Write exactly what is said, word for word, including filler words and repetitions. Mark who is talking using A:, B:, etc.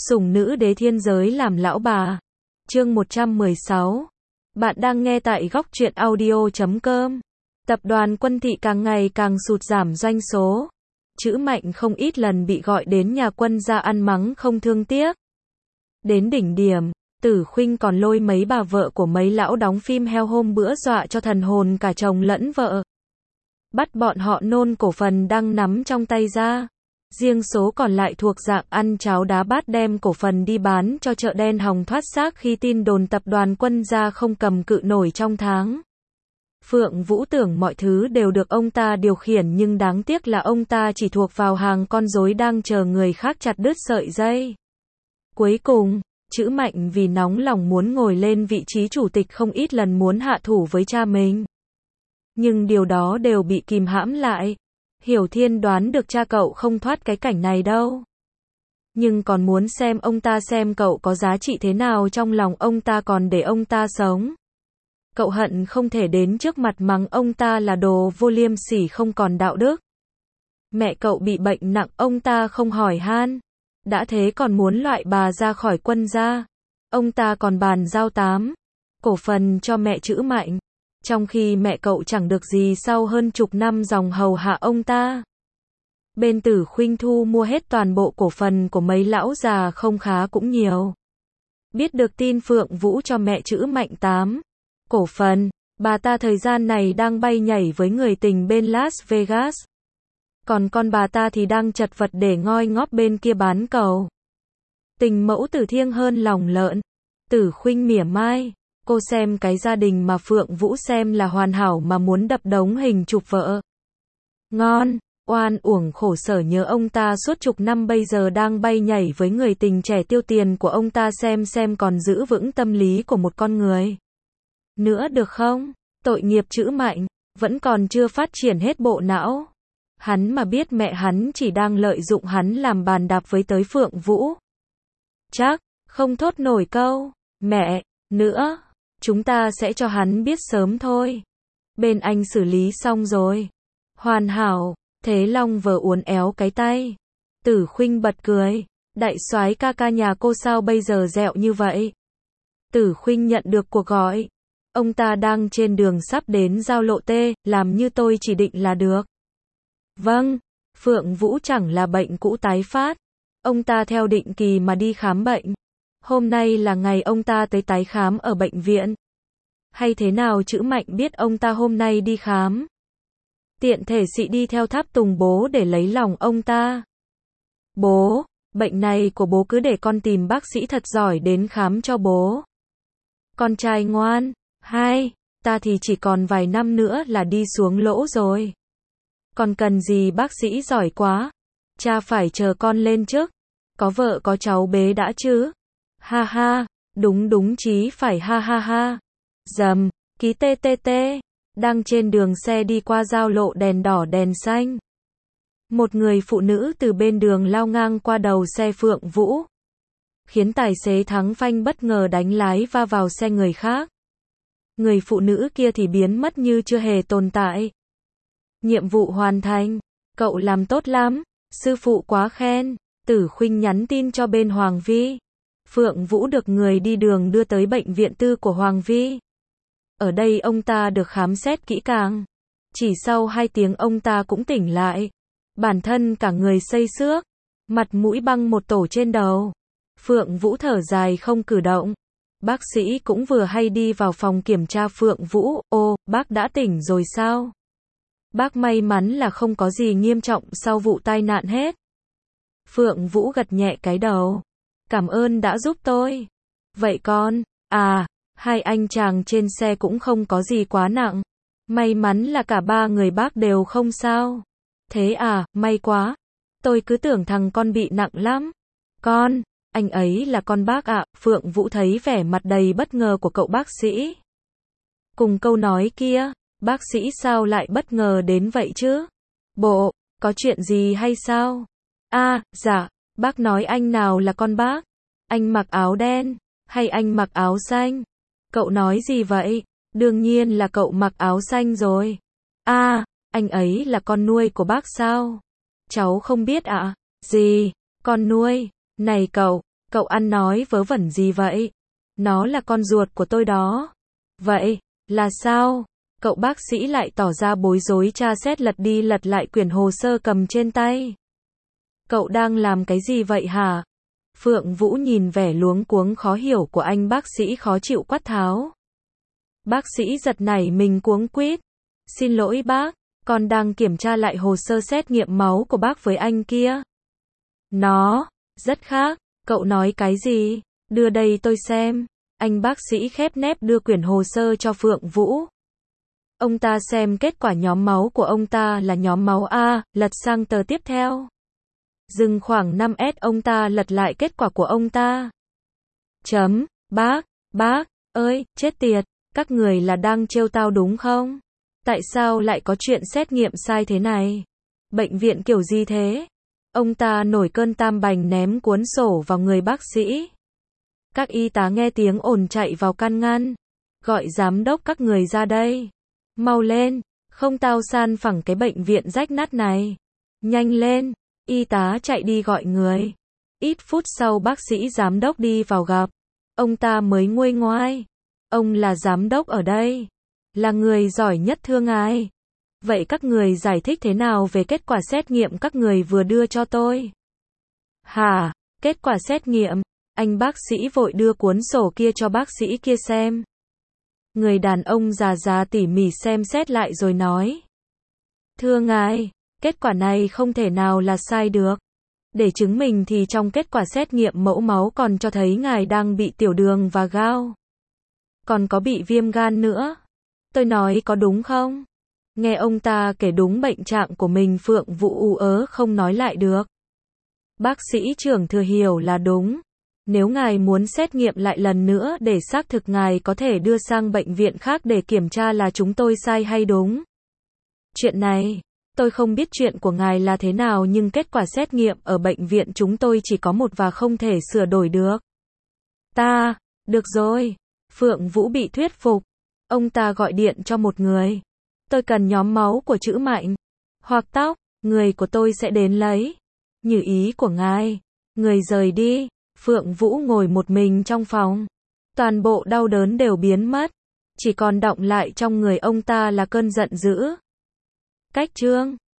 A: Sủng nữ đế thiên giới làm lão bà. Chương một trăm mười sáu. Bạn đang nghe tại góc truyện audio chấm com. Tập đoàn Quân Thị càng ngày càng sụt giảm doanh số. Chữ Mạnh không ít lần bị gọi đến nhà Quân gia ăn mắng không thương tiếc. Đến đỉnh điểm, Tử Khuynh còn lôi mấy bà vợ của mấy lão đóng phim heo hôm bữa dọa cho thần hồn cả chồng lẫn vợ. Bắt bọn họ nôn cổ phần đang nắm trong tay ra. Riêng số còn lại thuộc dạng ăn cháo đá bát đem cổ phần đi bán cho chợ đen hòng thoát xác khi tin đồn tập đoàn Quân gia không cầm cự nổi trong tháng. Phượng Vũ tưởng mọi thứ đều được ông ta điều khiển nhưng đáng tiếc là ông ta chỉ thuộc vào hàng con rối đang chờ người khác chặt đứt sợi dây. Cuối cùng, Chữ Mạnh vì nóng lòng muốn ngồi lên vị trí chủ tịch không ít lần muốn hạ thủ với cha mình. Nhưng điều đó đều bị kìm hãm lại. Hiểu Thiên đoán được cha cậu không thoát cái cảnh này đâu. Nhưng còn muốn xem ông ta xem cậu có giá trị thế nào trong lòng ông ta còn để ông ta sống. Cậu hận không thể đến trước mặt mắng ông ta là đồ vô liêm sỉ không còn đạo đức. Mẹ cậu bị bệnh nặng ông ta không hỏi han. Đã thế còn muốn loại bà ra khỏi Quân gia. Ông ta còn bàn giao tám cổ phần cho mẹ Chữ Mạnh. Trong khi mẹ cậu chẳng được gì sau hơn chục năm dòng hầu hạ ông ta. Bên Tử Khuynh thu mua hết toàn bộ cổ phần của mấy lão già không khá cũng nhiều. Biết được tin Phượng Vũ cho mẹ Chữ Mạnh tám cổ phần, bà ta thời gian này đang bay nhảy với người tình bên Las Vegas. Còn con bà ta thì đang chật vật để ngoi ngóp bên kia bán cầu. Tình mẫu tử thiêng hơn lòng lợn. Tử Khuynh mỉa mai. Cô xem cái gia đình mà Phượng Vũ xem là hoàn hảo mà muốn đập đống hình chụp vợ. Ngon, oan uổng khổ sở nhớ ông ta suốt chục năm bây giờ đang bay nhảy với người tình trẻ tiêu tiền của ông ta xem xem còn giữ vững tâm lý của một con người. Nữa được không? Tội nghiệp Chữ Mạnh, vẫn còn chưa phát triển hết bộ não. Hắn mà biết mẹ hắn chỉ đang lợi dụng hắn làm bàn đạp với tới Phượng Vũ. Chắc, không thốt nổi câu, mẹ, nữa. Chúng ta sẽ cho hắn biết sớm thôi. Bên anh xử lý xong rồi. Hoàn hảo. Thế Long vừa uốn éo cái tay. Tử Khuynh bật cười. Đại soái ca ca nhà cô sao bây giờ dẹo như vậy? Tử Khuynh nhận được cuộc gọi. Ông ta đang trên đường sắp đến giao lộ T, làm như tôi chỉ định là được. Vâng. Phượng Vũ chẳng là bệnh cũ tái phát. Ông ta theo định kỳ mà đi khám bệnh. Hôm nay là ngày ông ta tới tái khám ở bệnh viện. Hay thế nào Chữ Mạnh biết ông ta hôm nay đi khám. Tiện thể xị đi theo tháp tùng bố để lấy lòng ông ta. Bố, bệnh này của bố cứ để con tìm bác sĩ thật giỏi đến khám cho bố. Con trai ngoan, hai, ta thì chỉ còn vài năm nữa là đi xuống lỗ rồi. Còn cần gì bác sĩ giỏi quá. Cha phải chờ con lên trước. Có vợ có cháu bế đã chứ. Ha ha, đúng đúng chí phải ha ha ha. Dầm, ký tê tê tê. Đang trên đường xe đi qua giao lộ đèn đỏ đèn xanh. Một người phụ nữ từ bên đường lao ngang qua đầu xe Phượng Vũ. Khiến tài xế thắng phanh bất ngờ đánh lái va vào xe người khác. Người phụ nữ kia thì biến mất như chưa hề tồn tại. Nhiệm vụ hoàn thành. Cậu làm tốt lắm. Sư phụ quá khen. Tử Khuynh nhắn tin cho bên Hoàng Vi. Phượng Vũ được người đi đường đưa tới bệnh viện tư của Hoàng Vi. Ở đây ông ta được khám xét kỹ càng. Chỉ sau hai tiếng ông ta cũng tỉnh lại. Bản thân cả người xây xước. Mặt mũi băng một tổ trên đầu. Phượng Vũ thở dài không cử động. Bác sĩ cũng vừa hay đi vào phòng kiểm tra Phượng Vũ. Ô, bác đã tỉnh rồi sao? Bác may mắn là không có gì nghiêm trọng sau vụ tai nạn hết. Phượng Vũ gật nhẹ cái đầu. Cảm ơn đã giúp tôi. Vậy con, à, hai anh chàng trên xe cũng không có gì quá nặng. May mắn là cả ba người bác đều không sao. Thế à, may quá. Tôi cứ tưởng thằng con bị nặng lắm. Con, anh ấy là con bác ạ. Phượng Vũ thấy vẻ mặt đầy bất ngờ của cậu bác sĩ. Cùng câu nói kia, bác sĩ sao lại bất ngờ đến vậy chứ? Bộ, có chuyện gì hay sao? À, dạ, bác nói anh nào là con bác? Anh mặc áo đen, hay anh mặc áo xanh? Cậu nói gì vậy? Đương nhiên là cậu mặc áo xanh rồi. À, anh ấy là con nuôi của bác sao? Cháu không biết ạ. À? Gì? Con nuôi? Này cậu, Cậu ăn nói vớ vẩn gì vậy? Nó là con ruột của tôi đó. Vậy, là sao? Cậu bác sĩ lại tỏ ra bối rối tra xét lật đi lật lại quyển hồ sơ cầm trên tay. Cậu đang làm cái gì vậy hả? Phượng Vũ nhìn vẻ luống cuống khó hiểu của anh bác sĩ khó chịu quát tháo. Bác sĩ giật nảy mình cuống quýt. Xin lỗi bác, con đang kiểm tra lại hồ sơ xét nghiệm máu của bác với anh kia. Nó, rất khác, cậu nói cái gì? Đưa đây tôi xem. Anh bác sĩ khép nép đưa quyển hồ sơ cho Phượng Vũ. Ông ta xem kết quả nhóm máu của ông ta là nhóm máu A, lật sang tờ tiếp theo. Dừng khoảng năm S ông ta lật lại kết quả của ông ta. Chấm, bác, bác, ơi, chết tiệt, các người là đang trêu tao đúng không? Tại sao lại có chuyện xét nghiệm sai thế này? Bệnh viện kiểu gì thế? Ông ta nổi cơn tam bành ném cuốn sổ vào người bác sĩ. Các y tá nghe tiếng ồn chạy vào can ngăn. Gọi giám đốc các người ra đây. Mau lên, không tao san phẳng cái bệnh viện rách nát này. Nhanh lên, y tá chạy đi gọi người. Ít phút sau bác sĩ giám đốc đi vào gặp. Ông ta mới nguôi ngoai. Ông là giám đốc ở đây. Là người giỏi nhất thưa ngài. Vậy các người giải thích thế nào về kết quả xét nghiệm các người vừa đưa cho tôi? Hả, kết quả xét nghiệm? Anh bác sĩ vội đưa cuốn sổ kia cho bác sĩ kia xem. Người đàn ông già già tỉ mỉ xem xét lại rồi nói. Thưa ngài, kết quả này không thể nào là sai được. Để chứng minh thì trong kết quả xét nghiệm mẫu máu còn cho thấy ngài đang bị tiểu đường và gout. Còn có bị viêm gan nữa. Tôi nói có đúng không? Nghe ông ta kể đúng bệnh trạng của mình Phượng Vũ ú ớ không nói lại được. Bác sĩ trưởng thừa hiểu là đúng. Nếu ngài muốn xét nghiệm lại lần nữa để xác thực ngài có thể đưa sang bệnh viện khác để kiểm tra là chúng tôi sai hay đúng. Chuyện này, tôi không biết chuyện của ngài là thế nào nhưng kết quả xét nghiệm ở bệnh viện chúng tôi chỉ có một và không thể sửa đổi được. Ta, được rồi. Phượng Vũ bị thuyết phục. Ông ta gọi điện cho một người. Tôi cần nhóm máu của chữ Mạnh. Hoặc tóc, người của tôi sẽ đến lấy. Như ý của ngài. Người rời đi. Phượng Vũ ngồi một mình trong phòng. Toàn bộ đau đớn đều biến mất. Chỉ còn đọng lại trong người ông ta là cơn giận dữ. Cách chương